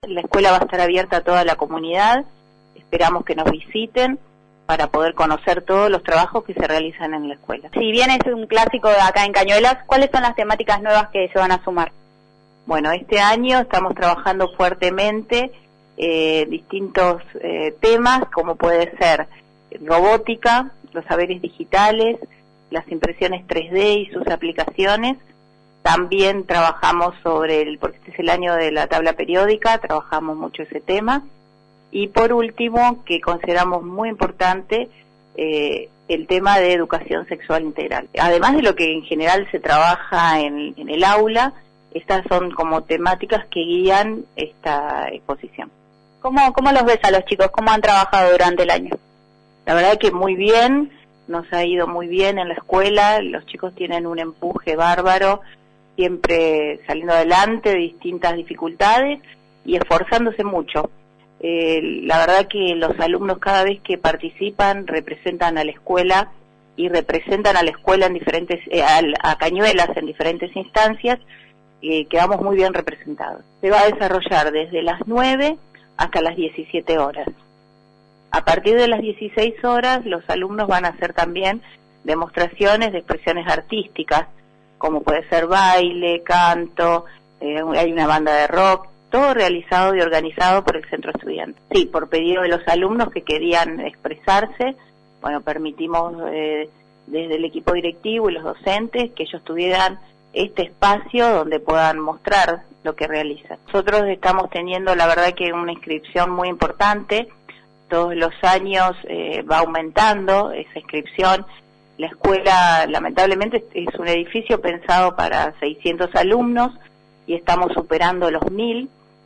La escuela va a estar abierta a toda la comunidad. Esperamos que nos visiten para poder conocer todos los trabajos que se realizan en la escuela. Si bien es un clásico de acá en Cañuelas, ¿cuáles son las temáticas nuevas que se van a sumar? Bueno, este año estamos trabajando fuertemente distintos temas, como puede ser robótica, los saberes digitales, las impresiones 3D y sus aplicaciones. También trabajamos porque este es el año de la tabla periódica, trabajamos mucho ese tema. Y por último, que consideramos muy importante, el tema de educación sexual integral. Además de lo que en general se trabaja en el aula, estas son como temáticas que guían esta exposición. ¿Cómo los ves a los chicos? ¿Cómo han trabajado durante el año? La verdad que muy bien, nos ha ido muy bien en la escuela, los chicos tienen un empuje bárbaro, siempre saliendo adelante de distintas dificultades y esforzándose mucho. La verdad que los alumnos cada vez que participan representan a la escuela y representan a la escuela en diferentes, a Cañuelas en diferentes instancias, quedamos muy bien representados. Se va a desarrollar desde las 9 hasta las 17 horas. A partir de las 16 horas los alumnos van a hacer también demostraciones de expresiones artísticas, como puede ser baile, canto, hay una banda de rock, todo realizado y organizado por el centro estudiante. Sí, por pedido de los alumnos que querían expresarse, bueno, permitimos desde el equipo directivo y los docentes que ellos tuvieran este espacio donde puedan mostrar lo que realizan. Nosotros estamos teniendo, la verdad, que una inscripción muy importante. Todos los años va aumentando esa inscripción. La escuela, lamentablemente, es un edificio pensado para 600 alumnos y estamos superando los 1000.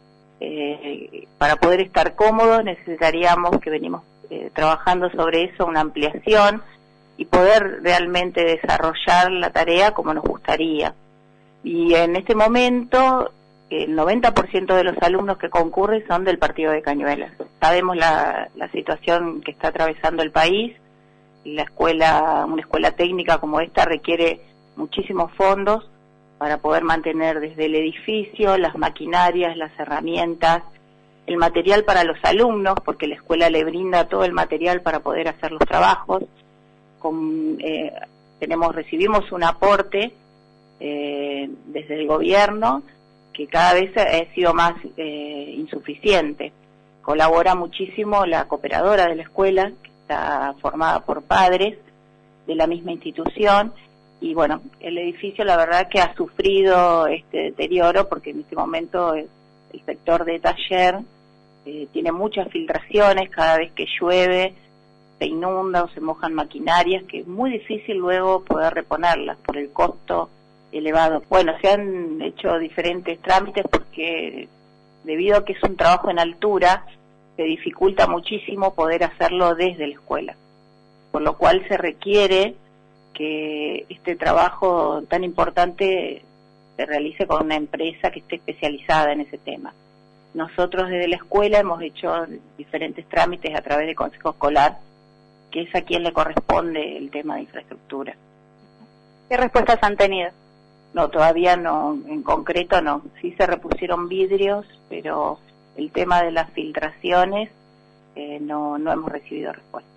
Para poder estar cómodos necesitaríamos, que venimos trabajando sobre eso, una ampliación y poder realmente desarrollar la tarea como nos gustaría. Y en este momento el 90% de los alumnos que concurren son del partido de Cañuelas. Sabemos la situación que está atravesando el país. Una escuela técnica como esta requiere muchísimos fondos para poder mantener desde el edificio, las maquinarias, las herramientas, el material para los alumnos, porque la escuela le brinda todo el material para poder hacer los trabajos. Recibimos un aporte desde el gobierno que cada vez ha sido más insuficiente. Colabora muchísimo la cooperadora de la escuela, que está formada por padres de la misma institución, y bueno, el edificio la verdad que ha sufrido este deterioro, porque en este momento el sector de taller tiene muchas filtraciones, cada vez que llueve se inunda o se mojan maquinarias, que es muy difícil luego poder reponerlas por el costo elevado. Bueno, se han hecho diferentes trámites porque debido a que es un trabajo en altura, se dificulta muchísimo poder hacerlo desde la escuela, por lo cual se requiere que este trabajo tan importante se realice con una empresa que esté especializada en ese tema. Nosotros desde la escuela hemos hecho diferentes trámites a través de Consejo Escolar, que es a quien le corresponde el tema de infraestructura. ¿Qué respuestas han tenido? No, todavía no, en concreto no. Sí se repusieron vidrios, pero el tema de las filtraciones no hemos recibido respuesta.